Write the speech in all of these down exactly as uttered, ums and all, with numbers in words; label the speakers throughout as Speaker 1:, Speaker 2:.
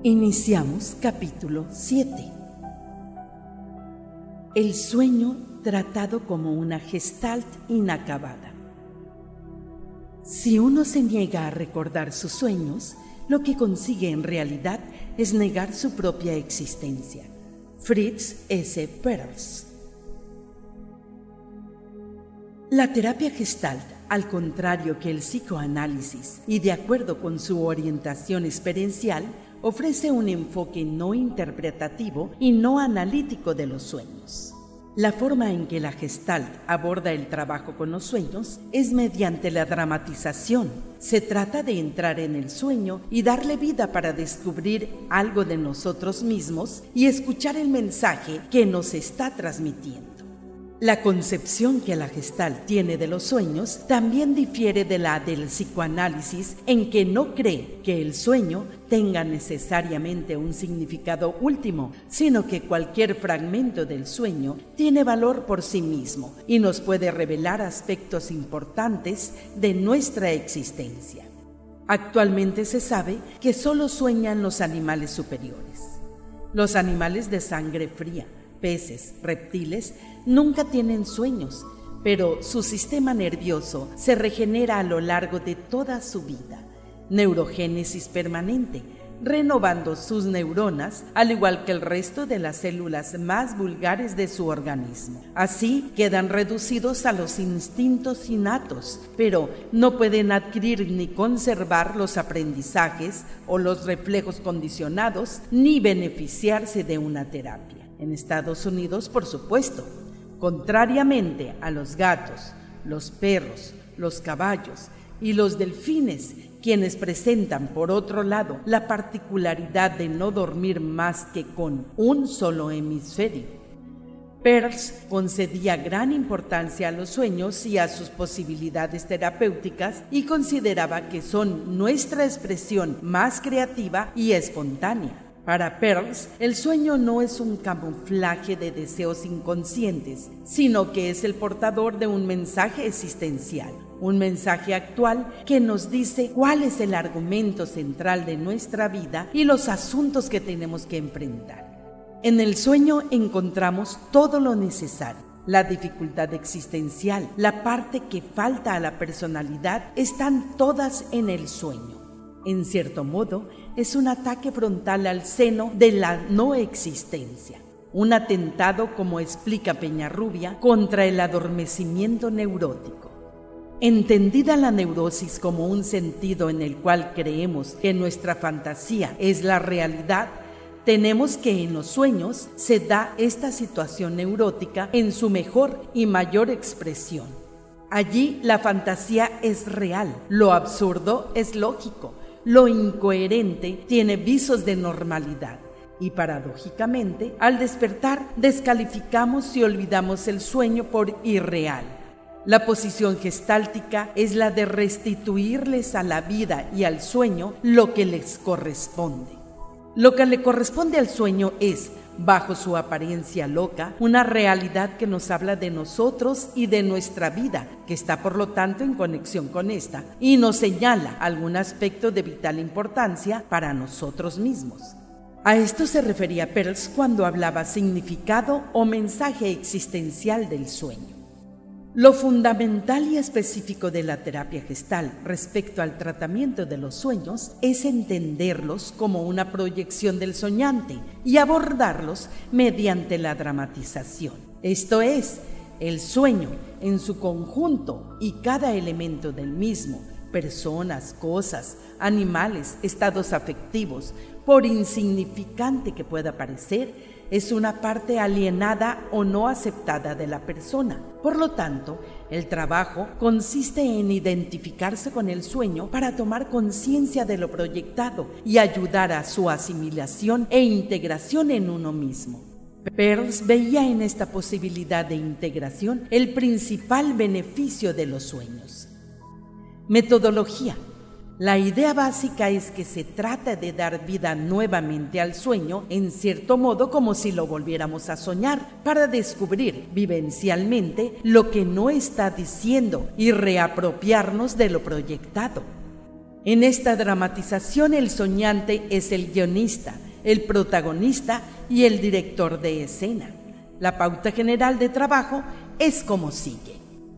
Speaker 1: Iniciamos capítulo siete. El sueño tratado como una gestalt inacabada. Si uno se niega a recordar sus sueños, lo que consigue en realidad es negar su propia existencia. Fritz S. Perls. La terapia gestalt, al contrario que el psicoanálisis, y de acuerdo con su orientación experiencial, ofrece un enfoque no interpretativo y no analítico de los sueños. La forma en que la Gestalt aborda el trabajo con los sueños es mediante la dramatización. Se trata de entrar en el sueño y darle vida para descubrir algo de nosotros mismos y escuchar el mensaje que nos está transmitiendo. La concepción que la Gestalt tiene de los sueños también difiere de la del psicoanálisis, en que no cree que el sueño tenga necesariamente un significado último, sino que cualquier fragmento del sueño tiene valor por sí mismo y nos puede revelar aspectos importantes de nuestra existencia. Actualmente se sabe que solo sueñan los animales superiores. Los animales de sangre fría, peces, reptiles, nunca tienen sueños, pero su sistema nervioso se regenera a lo largo de toda su vida, neurogénesis permanente, renovando sus neuronas, al igual que el resto de las células más vulgares de su organismo. Así quedan reducidos a los instintos innatos, pero no pueden adquirir ni conservar los aprendizajes o los reflejos condicionados, ni beneficiarse de una terapia. En Estados Unidos, por supuesto, contrariamente a los gatos, los perros, los caballos y los delfines, quienes presentan, por otro lado, la particularidad de no dormir más que con un solo hemisferio. Perls concedía gran importancia a los sueños y a sus posibilidades terapéuticas y consideraba que son nuestra expresión más creativa y espontánea. Para Perls, el sueño no es un camuflaje de deseos inconscientes, sino que es el portador de un mensaje existencial, un mensaje actual que nos dice cuál es el argumento central de nuestra vida y los asuntos que tenemos que enfrentar. En el sueño encontramos todo lo necesario. La dificultad existencial, la parte que falta a la personalidad, están todas en el sueño. En cierto modo, es un ataque frontal al seno de la no existencia, un atentado, como explica Peñarrubia, contra el adormecimiento neurótico. Entendida la neurosis como un sentido en el cual creemos que nuestra fantasía es la realidad, tenemos que en los sueños se da esta situación neurótica en su mejor y mayor expresión. Allí la fantasía es real, lo absurdo es lógico, lo incoherente tiene visos de normalidad y paradójicamente, al despertar, descalificamos y olvidamos el sueño por irreal. La posición gestáltica es la de restituirles a la vida y al sueño lo que les corresponde. Lo que le corresponde al sueño es, bajo su apariencia loca, una realidad que nos habla de nosotros y de nuestra vida, que está por lo tanto en conexión con esta, y nos señala algún aspecto de vital importancia para nosotros mismos. A esto se refería Perls cuando hablaba significado o mensaje existencial del sueño. Lo fundamental y específico de la terapia gestal respecto al tratamiento de los sueños es entenderlos como una proyección del soñante y abordarlos mediante la dramatización. Esto es, el sueño en su conjunto y cada elemento del mismo, personas, cosas, animales, estados afectivos, por insignificante que pueda parecer, es una parte alienada o no aceptada de la persona. Por lo tanto, el trabajo consiste en identificarse con el sueño para tomar conciencia de lo proyectado y ayudar a su asimilación e integración en uno mismo. Perls veía en esta posibilidad de integración el principal beneficio de los sueños. Metodología. La idea básica es que se trata de dar vida nuevamente al sueño, en cierto modo como si lo volviéramos a soñar, para descubrir vivencialmente lo que no está diciendo y reapropiarnos de lo proyectado. En esta dramatización el soñante es el guionista, el protagonista y el director de escena. La pauta general de trabajo es como sigue.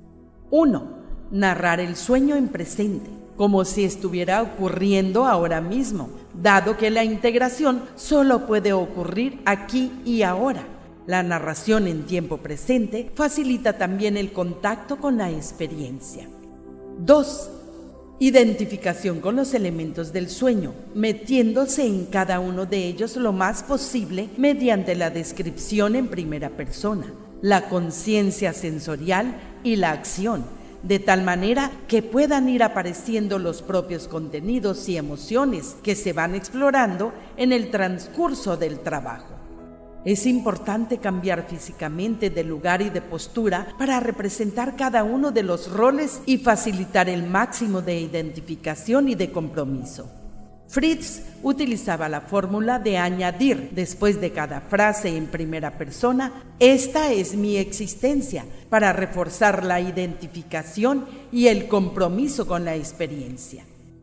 Speaker 1: uno. Narrar el sueño en presente, como si estuviera ocurriendo ahora mismo, dado que la integración solo puede ocurrir aquí y ahora. La narración en tiempo presente facilita también el contacto con la experiencia. dos. Identificación con los elementos del sueño, metiéndose en cada uno de ellos lo más posible mediante la descripción en primera persona, la conciencia sensorial y la acción, de tal manera que puedan ir apareciendo los propios contenidos y emociones que se van explorando en el transcurso del trabajo. Es importante cambiar físicamente de lugar y de postura para representar cada uno de los roles y facilitar el máximo de identificación y de compromiso. Fritz utilizaba la fórmula de añadir después de cada frase en primera persona, esta es mi existencia, para reforzar la identificación y el compromiso con la experiencia.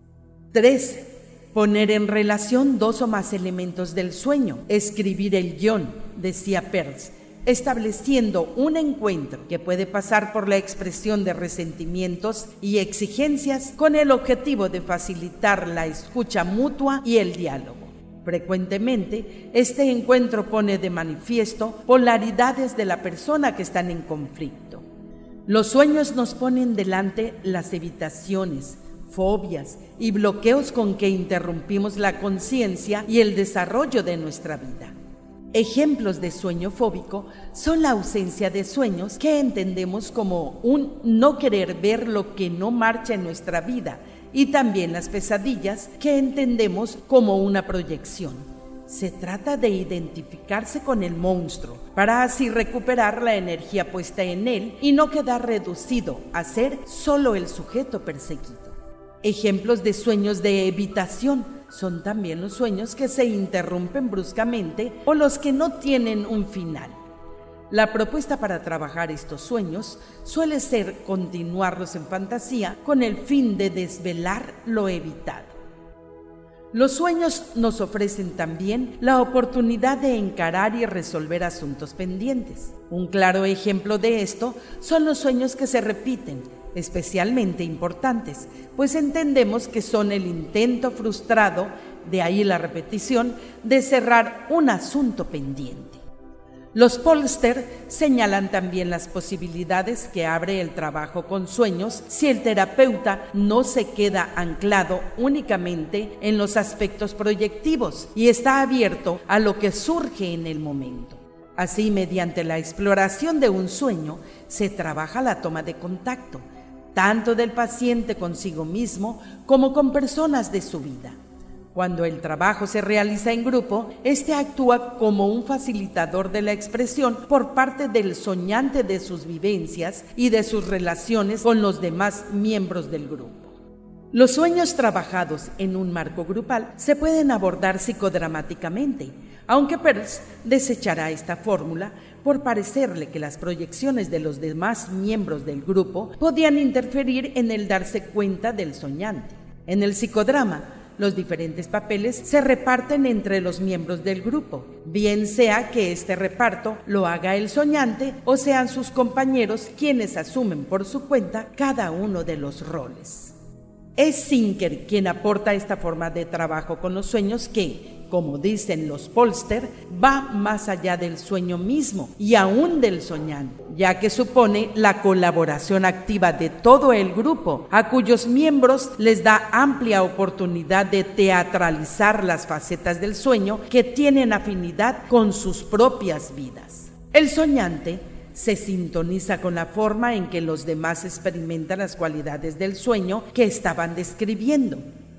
Speaker 1: tres. Poner en relación dos o más elementos del sueño, escribir el guión, decía Peirce, estableciendo un encuentro que puede pasar por la expresión de resentimientos y exigencias con el objetivo de facilitar la escucha mutua y el diálogo. Frecuentemente, este encuentro pone de manifiesto polaridades de la persona que están en conflicto. Los sueños nos ponen delante las evitaciones, fobias y bloqueos con que interrumpimos la conciencia y el desarrollo de nuestra vida. Ejemplos de sueño fóbico son la ausencia de sueños, que entendemos como un no querer ver lo que no marcha en nuestra vida, y también las pesadillas, que entendemos como una proyección. Se trata de identificarse con el monstruo, para así recuperar la energía puesta en él y no quedar reducido a ser solo el sujeto perseguido. Ejemplos de sueños de evitación son también los sueños que se interrumpen bruscamente o los que no tienen un final. La propuesta para trabajar estos sueños suele ser continuarlos en fantasía con el fin de desvelar lo evitado. Los sueños nos ofrecen también la oportunidad de encarar y resolver asuntos pendientes. Un claro ejemplo de esto son los sueños que se repiten, especialmente importantes, pues entendemos que son el intento frustrado, de ahí la repetición, de cerrar un asunto pendiente. Los Polster señalan también las posibilidades que abre el trabajo con sueños si el terapeuta no se queda anclado únicamente en los aspectos proyectivos y está abierto a lo que surge en el momento. Así, mediante la exploración de un sueño, se trabaja la toma de contacto, tanto del paciente consigo mismo como con personas de su vida. Cuando el trabajo se realiza en grupo, este actúa como un facilitador de la expresión por parte del soñante de sus vivencias y de sus relaciones con los demás miembros del grupo. Los sueños trabajados en un marco grupal se pueden abordar psicodramáticamente, aunque Peirce desechará esta fórmula por parecerle que las proyecciones de los demás miembros del grupo podían interferir en el darse cuenta del soñante. En el psicodrama, los diferentes papeles se reparten entre los miembros del grupo, bien sea que este reparto lo haga el soñante o sean sus compañeros quienes asumen por su cuenta cada uno de los roles. Es Zinker quien aporta esta forma de trabajo con los sueños que, como dicen los Polster, va más allá del sueño mismo y aún del soñante, ya que supone la colaboración activa de todo el grupo, a cuyos miembros les da amplia oportunidad de teatralizar las facetas del sueño que tienen afinidad con sus propias vidas. El soñante se sintoniza con la forma en que los demás experimentan las cualidades del sueño que estaban describiendo.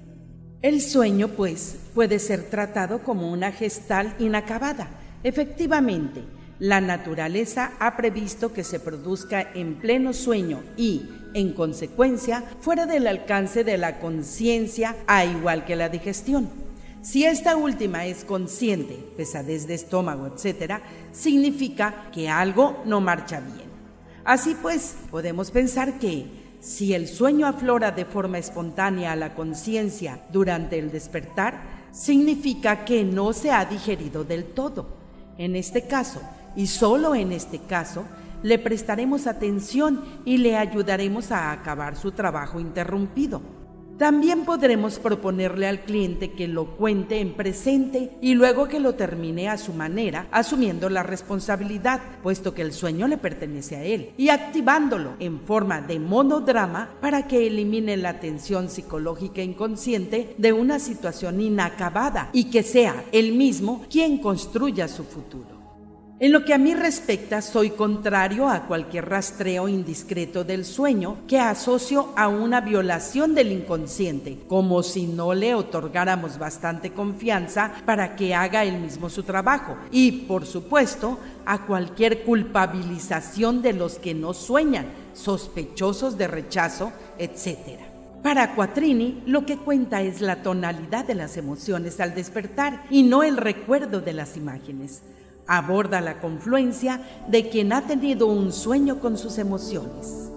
Speaker 1: El sueño, pues, puede ser tratado como una gestal inacabada. Efectivamente, la naturaleza ha previsto que se produzca en pleno sueño y, en consecuencia, fuera del alcance de la conciencia, a igual que la digestión. Si esta última es consciente, pesadez de estómago, etcétera, significa que algo no marcha bien. Así pues, podemos pensar que, Si el sueño aflora de forma espontánea a la conciencia durante el despertar, significa que no se ha digerido del todo. En este caso, y solo en este caso, le prestaremos atención y le ayudaremos a acabar su trabajo interrumpido. También podremos proponerle al cliente que lo cuente en presente y luego que lo termine a su manera, asumiendo la responsabilidad, puesto que el sueño le pertenece a él, y activándolo en forma de monodrama para que elimine la tensión psicológica inconsciente de una situación inacabada y que sea él mismo quien construya su futuro. En lo que a mí respecta, soy contrario a cualquier rastreo indiscreto del sueño que asocio a una violación del inconsciente, como si no le otorgáramos bastante confianza para que haga él mismo su trabajo, y, por supuesto, a cualquier culpabilización de los que no sueñan, sospechosos de rechazo, etcétera. Para Quattrini, lo que cuenta es la tonalidad de las emociones al despertar y no el recuerdo de las imágenes. Aborda la confluencia de quien ha tenido un sueño con sus emociones.